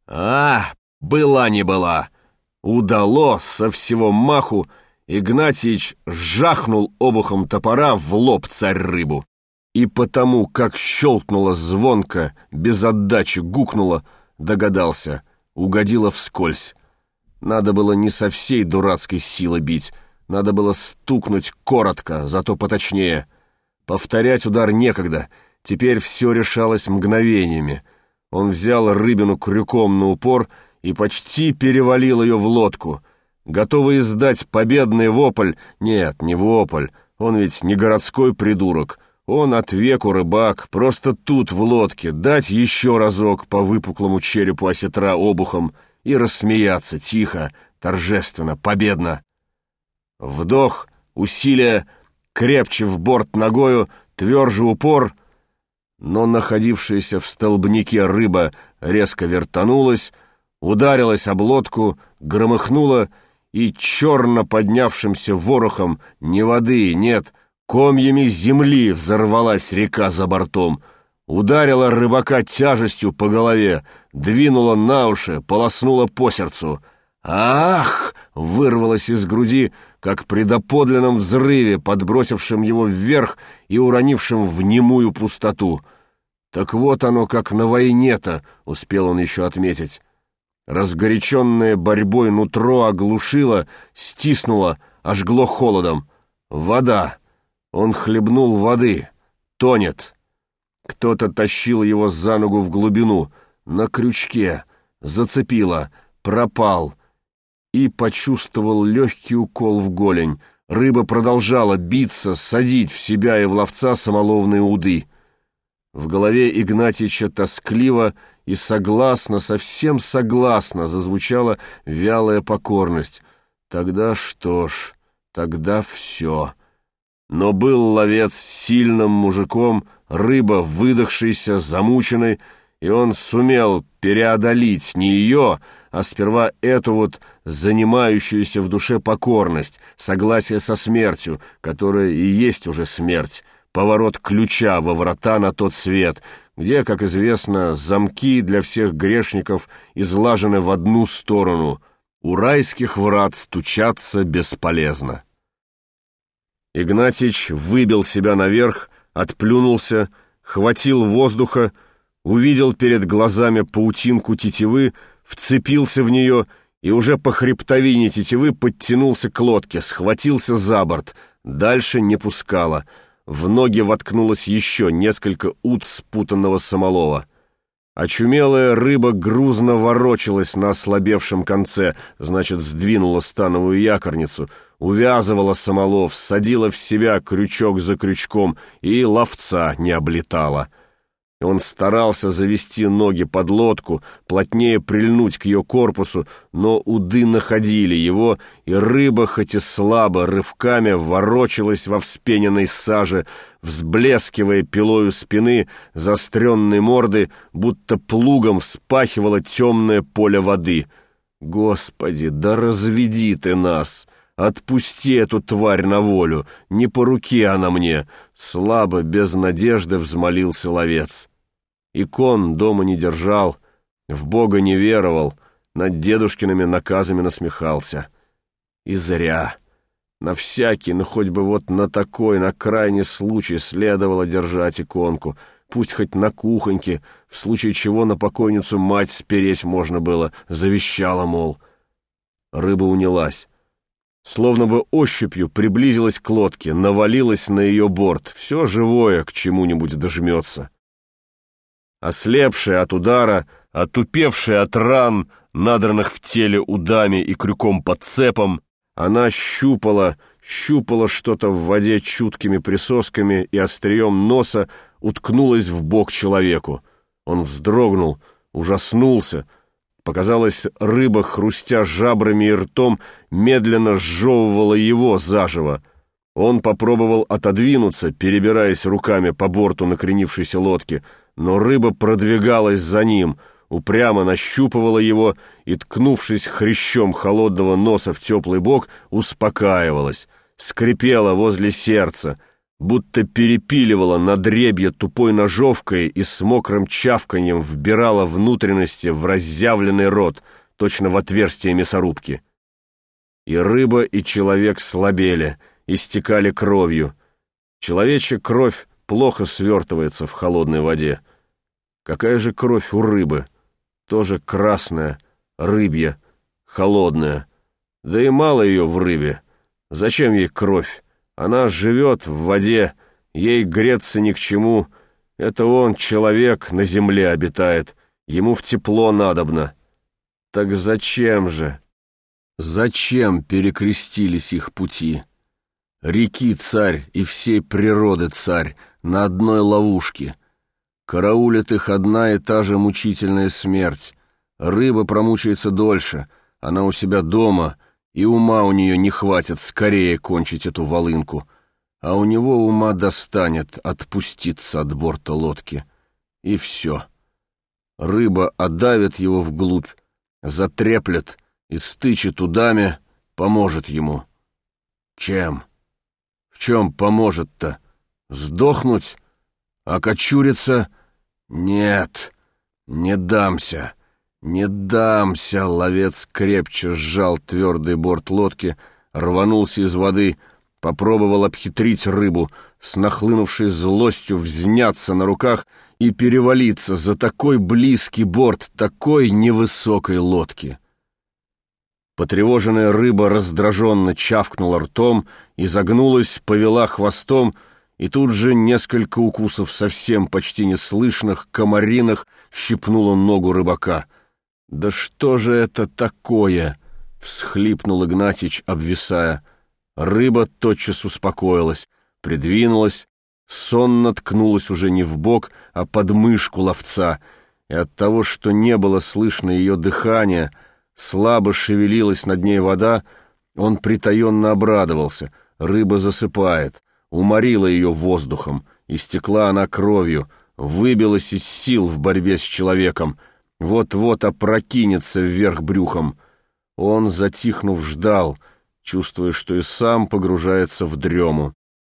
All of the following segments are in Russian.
А, была не была. Удало со всего маху. Игнатьич жахнул обухом топора в лоб царь-рыбу. И потому, как щелкнуло звонко, без отдачи гукнуло, догадался, угодило вскользь. Надо было не со всей дурацкой силы бить, надо было стукнуть коротко, зато поточнее. Повторять удар некогда, теперь все решалось мгновениями. Он взял рыбину крюком на упор и почти перевалил ее в лодку. Готовый издать победный вопль, нет, не вопль, он ведь не городской придурок, он от веку рыбак, просто тут в лодке дать еще разок по выпуклому черепу осетра обухом и рассмеяться тихо, торжественно, победно. Вдох, усилие, крепче в борт ногою, тверже упор, но находившаяся в столбнике рыба резко вертанулась, ударилась об лодку, громыхнула, и черно поднявшимся ворохом не воды, нет, комьями земли взорвалась река за бортом, ударила рыбака тяжестью по голове, двинула на уши, полоснула по сердцу. «Ах!» — вырвалось из груди, как при доподлинном взрыве, подбросившем его вверх и уронившем в немую пустоту. Так вот оно, как на войне-то, успел он еще отметить. Разгоряченное борьбой нутро оглушило, стиснуло, ожгло холодом. Вода. Он хлебнул воды. Тонет. Кто-то тащил его за ногу в глубину, на крючке. Зацепило. Пропал. И почувствовал легкий укол в голень. Рыба продолжала биться, садить в себя и в ловца самоловные уды. В голове Игнатьича тоскливо и согласно, совсем согласно зазвучала вялая покорность. Тогда что ж, тогда все. Но был ловец сильным мужиком, рыба выдохшейся, замученной, и он сумел преодолеть не ее, а сперва эту вот занимающуюся в душе покорность, согласие со смертью, которая и есть уже смерть, поворот ключа во врата на тот свет, где, как известно, замки для всех грешников излажены в одну сторону. У райских врат стучаться бесполезно. Игнатьич выбил себя наверх, отплюнулся, хватил воздуха, увидел перед глазами паутинку тетивы, вцепился в нее и уже по хребтовине тетивы подтянулся к лодке, схватился за борт, дальше не пускало. В ноги воткнулось еще несколько ут спутанного самолова. Очумелая рыба грузно ворочалась на ослабевшем конце, значит, сдвинула становую якорницу, увязывала самолов, садила в себя крючок за крючком и ловца не облетала. Он старался завести ноги под лодку, плотнее прильнуть к ее корпусу, но уды находили его, и рыба, хоть и слабо, рывками ворочалась во вспененной саже, взблескивая пилою спины, заостренной морды, будто плугом вспахивала темное поле воды. «Господи, да разведи ты нас! Отпусти эту тварь на волю! Не по руке она мне!» Слабо, без надежды взмолился ловец. Икон дома не держал, в Бога не веровал, над дедушкиными наказами насмехался. И зря. На всякий, ну хоть бы вот на такой, на крайний случай следовало держать иконку, пусть хоть на кухоньке, в случае чего на покойницу мать спереть можно было, завещала, мол. Рыба унялась. Словно бы ощупью приблизилась к лодке, навалилась на ее борт, все живое к чему-нибудь дожмется. Ослепшая от удара, отупевшая от ран, надранных в теле удами и крюком под цепом, она щупала что-то в воде чуткими присосками и острием носа уткнулась в бок человеку. Он вздрогнул, ужаснулся. Показалось, рыба, хрустя жабрами и ртом, медленно сжевывала его заживо. Он попробовал отодвинуться, перебираясь руками по борту накренившейся лодки, но рыба продвигалась за ним, упрямо нащупывала его и, ткнувшись хрящом холодного носа в теплый бок, успокаивалась, скрипела возле сердца, будто перепиливала надребья тупой ножовкой и с мокрым чавканьем вбирала внутренности в разъявленный рот, точно в отверстие мясорубки. И рыба, и человек слабели, истекали кровью. Человечья кровь плохо свертывается в холодной воде. Какая же кровь у рыбы? Тоже красная, рыбья, холодная. Да и мало ее в рыбе. Зачем ей кровь? Она живет в воде, ей греться ни к чему. Это он, человек, на земле обитает, ему в тепло надобно. Так зачем же? Зачем перекрестились их пути? Реки царь и всей природы царь на одной ловушке. Караулит их одна и та же мучительная смерть. Рыба промучается дольше, она у себя дома, и ума у нее не хватит скорее кончить эту волынку. А у него ума достанет отпуститься от борта лодки. И все. Рыба отдавит его вглубь, затреплет и стычет удами, поможет ему. Чем? В чем поможет-то? Сдохнуть? Окочуриться? Нет, не дамся. «Не дамся!» — ловец крепче сжал твердый борт лодки, рванулся из воды, попробовал обхитрить рыбу, с нахлынувшей злостью взняться на руках и перевалиться за такой близкий борт такой невысокой лодки. Потревоженная рыба раздраженно чавкнула ртом, изогнулась, повела хвостом, и тут же несколько укусов совсем почти неслышных, комариных, щипнуло ногу рыбака. «Да что же это такое?» — всхлипнул Игнатьич, обвисая. Рыба тотчас успокоилась, придвинулась, сонно ткнулась уже не в бок, а под мышку ловца, и от того, что не было слышно ее дыхания, слабо шевелилась над ней вода, он притаенно обрадовался. Рыба засыпает, уморила ее воздухом, истекла она кровью, выбилась из сил в борьбе с человеком, вот-вот опрокинется вверх брюхом. Он, затихнув, ждал, чувствуя, что и сам погружается в дрему.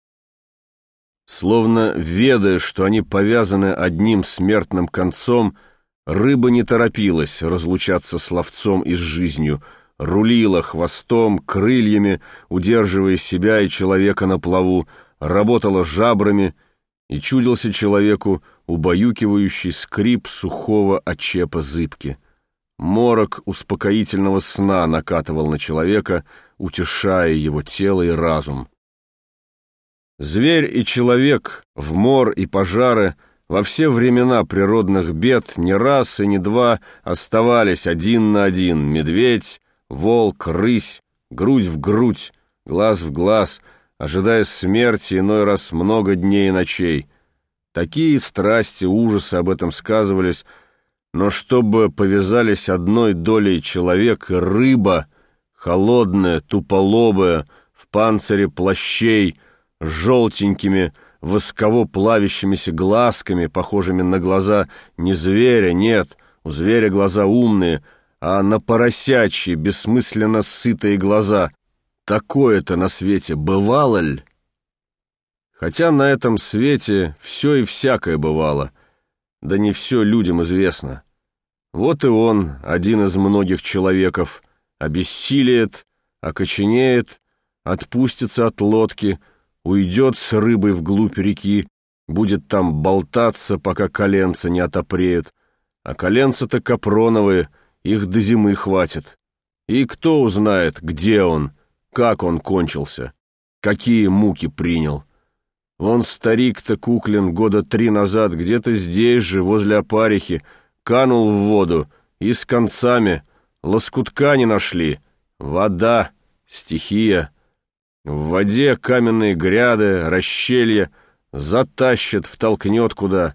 Словно ведая, что они повязаны одним смертным концом, рыба не торопилась разлучаться с ловцом и с жизнью, рулила хвостом, крыльями, удерживая себя и человека на плаву, работала жабрами, и чудился человеку убаюкивающий скрип сухого очепа зыбки. Морок успокоительного сна накатывал на человека, утешая его тело и разум. Зверь и человек в мор и пожары во все времена природных бед не раз и не два оставались один на один: медведь, волк, рысь, грудь в грудь, глаз в глаз, ожидая смерти иной раз много дней и ночей. Такие страсти, ужасы об этом сказывались, но чтобы повязались одной долей человек и рыба, холодная, туполобая, в панцире плащей, с желтенькими, восково-плавящимися глазками, похожими на глаза не зверя, нет, у зверя глаза умные, а на поросячьи, бессмысленно сытые глаза. Такое-то на свете бывало ль? Хотя на этом свете все и всякое бывало, да не все людям известно. Вот и он, один из многих человеков, обессилеет, окоченеет, отпустится от лодки, уйдет с рыбой вглубь реки, будет там болтаться, пока коленца не отопреют, а коленца-то капроновые, их до зимы хватит. И кто узнает, где он, как он кончился, какие муки принял. Вон старик-то Куклин 3 года назад где-то здесь же, возле опарихи, канул в воду и с концами, лоскутка не нашли. Вода, стихия. В воде каменные гряды, расщелья, затащит, втолкнет куда.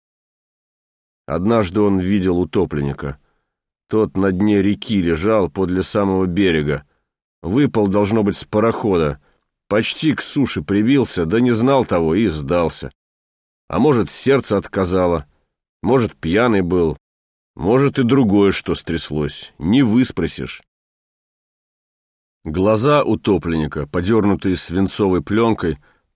Однажды он видел утопленника. Тот на дне реки лежал подле самого берега. Выпал, должно быть, с парохода. Почти к суше прибился, да не знал того и сдался. А может, сердце отказало, может, пьяный был, может, и другое что стряслось, не выспросишь. Глаза утопленника, подернутые свинцовой пленкой,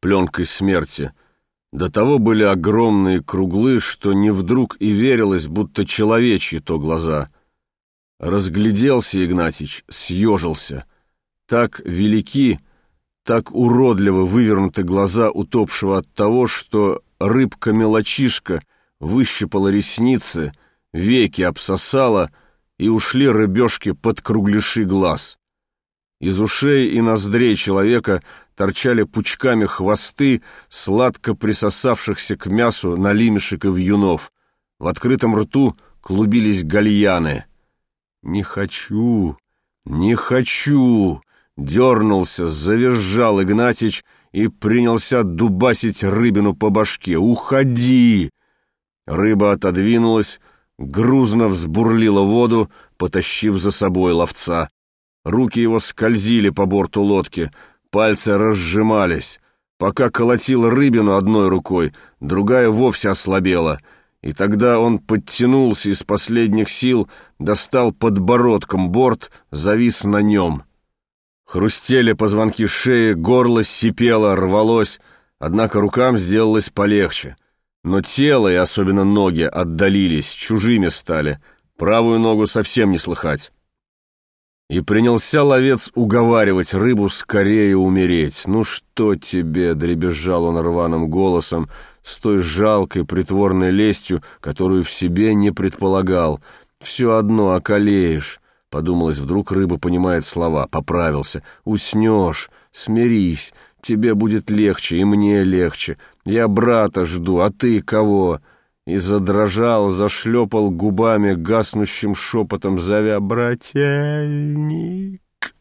пленкой смерти. До того были огромные круглы, что не вдруг и верилось, будто человечьи то глаза. Разгляделся Игнатьич, съежился. Так велики, так уродливо вывернуты глаза утопшего от того, что рыбка-мелочишка выщипала ресницы, веки обсосала, и ушли рыбешки под кругляши глаз. Из ушей и ноздрей человека торчали пучками хвосты сладко присосавшихся к мясу налимешек и вьюнов. В открытом рту клубились гальяны. «Не хочу, не хочу!» — дернулся, завизжал Игнатьич и принялся дубасить рыбину по башке. «Уходи!» Рыба отодвинулась, грузно взбурлила воду, потащив за собой ловца. Руки его скользили по борту лодки, пальцы разжимались. Пока колотил рыбину одной рукой, другая вовсе ослабела, и тогда он подтянулся из последних сил, достал подбородком борт, завис на нем. Хрустели позвонки шеи, горло сипело, рвалось, однако рукам сделалось полегче. Но тело, и особенно ноги, отдалились, чужими стали, правую ногу совсем не слыхать. И принялся ловец уговаривать рыбу скорее умереть. «Ну что тебе?» — дребезжал он рваным голосом, с той жалкой притворной лестью, которую в себе не предполагал. «Все одно околеешь», — подумалось, вдруг рыба понимает слова, поправился. «Уснешь, смирись, тебе будет легче, и мне легче. Я брата жду, а ты кого?» И задрожал, зашлепал губами, гаснущим шепотом зовя «Брательник».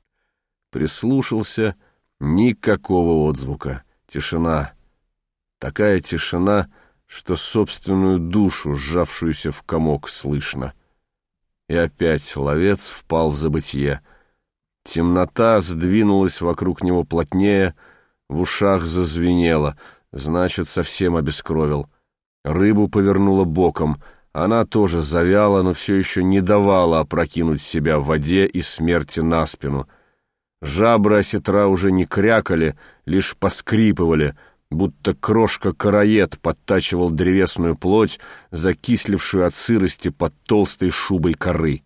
Прислушался — никакого отзвука. Тишина. Такая тишина, что собственную душу, сжавшуюся в комок, слышно. И опять ловец впал в забытье. Темнота сдвинулась вокруг него плотнее, в ушах зазвенело, значит, совсем обескровил. Рыбу повернула боком. Она тоже завяла, но все еще не давала опрокинуть себя в воде и смерти на спину. Жабры осетра уже не крякали, лишь поскрипывали, будто крошка-караед подтачивал древесную плоть, закислившую от сырости под толстой шубой коры.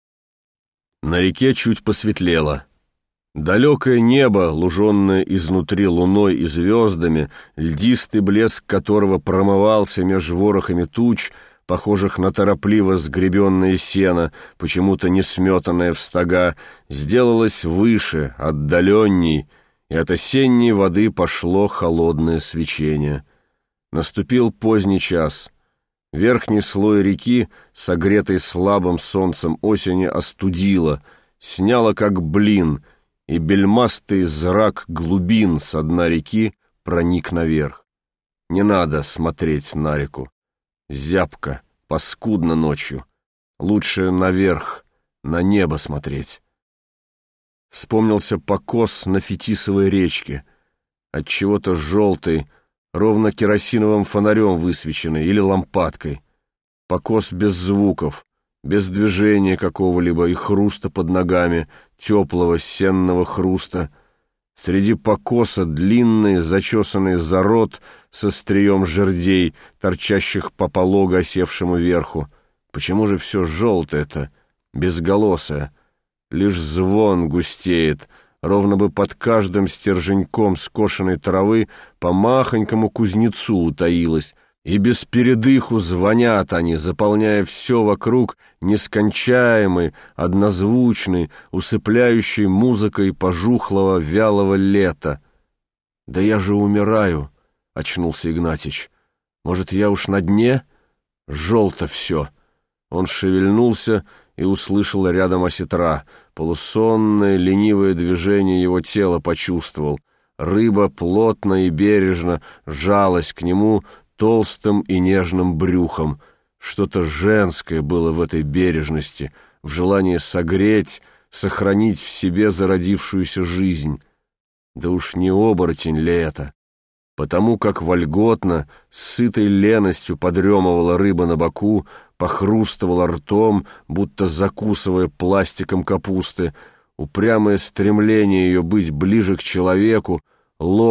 На реке чуть посветлело. Далекое небо, луженное изнутри луной и звездами, льдистый блеск которого промывался меж ворохами туч, похожих на торопливо сгребенное сено, почему-то не сметанное в стога, сделалось выше, отдаленней, и от осенней воды пошло холодное свечение. Наступил поздний час. Верхний слой реки, согретый слабым солнцем осени, остудило, сняло как блин, и бельмастый зрак глубин со дна реки проник наверх. Не надо смотреть на реку. Зябко, паскудно ночью. Лучше наверх, на небо смотреть. Вспомнился покос на Фетисовой речке, отчего-то желтый, ровно керосиновым фонарем высвеченный или лампадкой. Покос без звуков, без движения какого-либо и хруста под ногами, теплого сенного хруста. Среди покоса длинный, зачесанный зарод со стрием жердей, торчащих по полого осевшему верху. Почему же все желтое-то, безголосое? Лишь звон густеет, ровно бы под каждым стерженьком скошенной травы по махонькому кузнецу утаилось, и без передыху звонят они, заполняя все вокруг нескончаемой, однозвучной, усыпляющей музыкой пожухлого вялого лета. «Да я же умираю», — очнулся Игнатьич. «Может, я уж на дне? Желто все». Он шевельнулся и услышал рядом осетра. Полусонное, ленивое движение его тела почувствовал. Рыба плотно и бережно жалась к нему толстым и нежным брюхом. Что-то женское было в этой бережности, в желании согреть, сохранить в себе зародившуюся жизнь. Да уж не оборотень ли это? Потому как вольготно, с сытой леностью подремывала рыба на боку, похрустывала ртом, будто закусывая пластиком капусты, упрямое стремление ее быть ближе к человеку, лоб,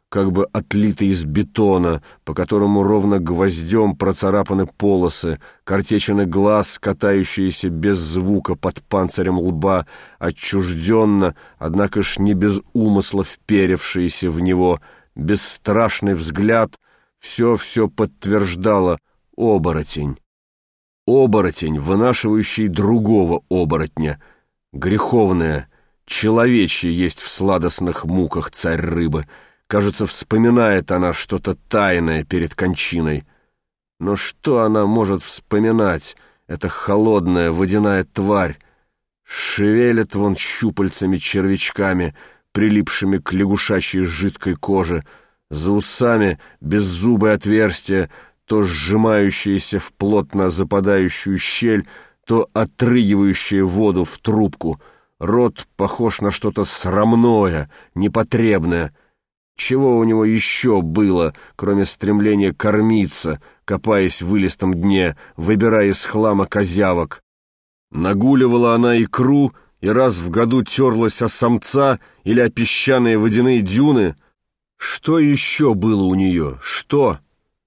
как бы отлитый из бетона, по которому ровно гвоздем процарапаны полосы, картечины глаз, катающиеся без звука под панцирем лба, отчужденно, однако ж не без умысла вперевшиеся в него, бесстрашный взгляд, все подтверждало оборотень. Оборотень, вынашивающий другого оборотня, греховное, человечье есть в сладостных муках царь рыбы. Кажется, вспоминает она что-то тайное перед кончиной. Но что она может вспоминать, эта холодная водяная тварь? Шевелит вон щупальцами-червячками, прилипшими к лягушачьей жидкой коже, за усами беззубое отверстие, то сжимающееся в плотно западающую щель, то отрыгивающее воду в трубку. Рот похож на что-то срамное, непотребное. Чего у него еще было, кроме стремления кормиться, копаясь в илистом дне, выбирая из хлама козявок? Нагуливала она икру и раз в году терлась о самца или о песчаные водяные дюны. Что еще было у нее? Что?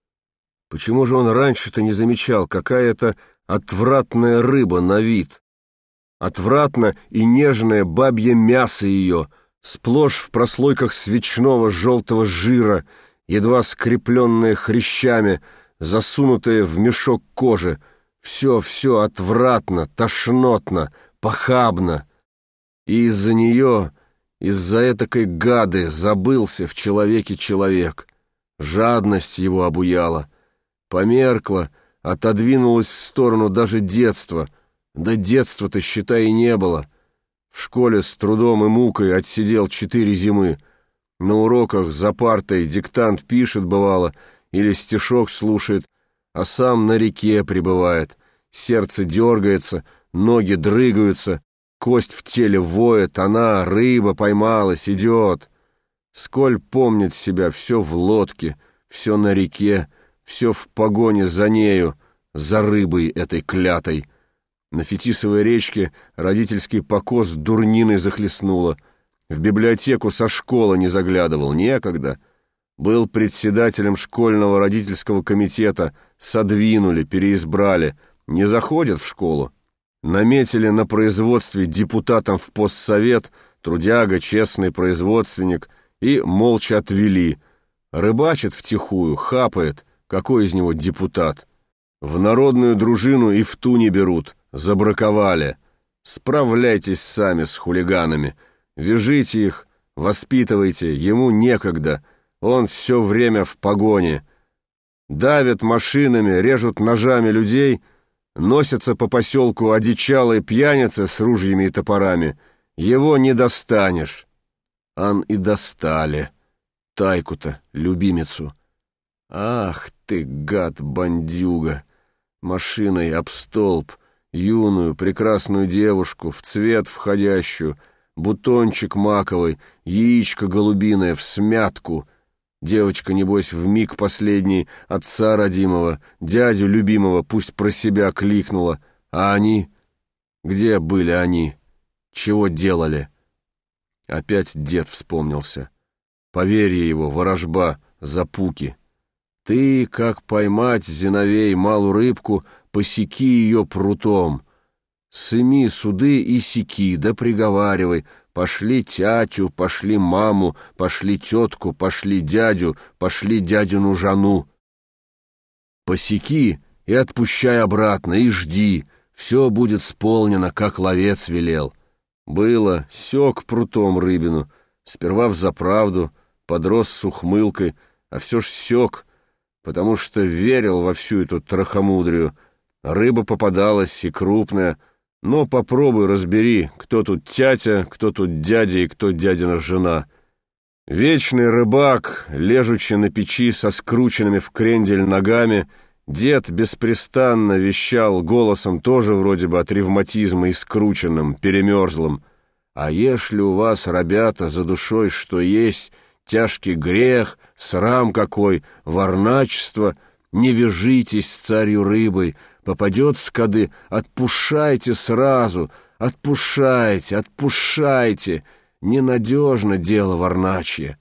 Почему же он раньше-то не замечал, какая это отвратная рыба на вид? Отвратно и нежное бабье мясо ее, сплошь в прослойках свечного желтого жира, едва скрепленное хрящами, засунутое в мешок кожи. Все отвратно, тошнотно, похабно. И из-за нее, из-за этакой гады, забылся в человеке человек. Жадность его обуяла. Померкло, отодвинулось в сторону даже детство. Да детства-то, считай, и не было. В школе с трудом и мукой отсидел 4 зимы. На уроках за партой диктант пишет, бывало, или стишок слушает, а сам на реке пребывает. Сердце дергается, ноги дрыгаются, кость в теле воет, она, рыба, поймалась, идет. Сколь помнит себя, все в лодке, все на реке, все в погоне за нею, за рыбой этой клятой. На Фетисовой речке родительский покос дурниной захлестнуло. В библиотеку со школы не заглядывал, некогда. Был председателем школьного родительского комитета, содвинули, переизбрали, не заходят в школу. Наметили на производстве депутатом в постсовет, трудяга, честный производственник, и молча отвели. Рыбачит втихую, хапает, какой из него депутат? В народную дружину и в ту не берут, забраковали. Справляйтесь сами с хулиганами, вяжите их, воспитывайте, ему некогда, он все время в погоне. Давят машинами, режут ножами людей, носятся по поселку одичалые пьяницы с ружьями и топорами. Его не достанешь. Ан и достали. Тайку-то, любимицу. Ах ты, гад-бандюга! Машиной об столб, юную, прекрасную девушку, в цвет входящую, бутончик маковый, яичко голубиное в смятку. Девочка, небось, вмиг последний отца родимого, дядю любимого, пусть про себя кликнула. А они? Где были они? Чего делали? Опять дед вспомнился. Поверье его, ворожба, запуки. Ты, как поймать, Зиновей, малую рыбку, посеки ее прутом. Сыми суды и секи, да приговаривай, пошли тятю, пошли маму, пошли тетку, пошли дядину жану. Посеки и отпущай обратно, и жди, все будет сполнено, как ловец велел. Было, сёк прутом рыбину, сперва взаправду, подрос с ухмылкой, а все ж сёк, потому что верил во всю эту трахомудрию. Рыба попадалась и крупная, но попробуй разбери, кто тут тятя, кто тут дядя и кто дядина жена. Вечный рыбак, лежучи на печи со скрученными в крендель ногами, дед беспрестанно вещал голосом тоже вроде бы от ревматизма и скрученным, перемерзлым. А ешли у вас, ребята, за душой что есть, тяжкий грех, срам какой, варначество, не вяжитесь с царью рыбой, попадет с коды, отпушайте сразу, отпушайте, ненадежно дело варначье.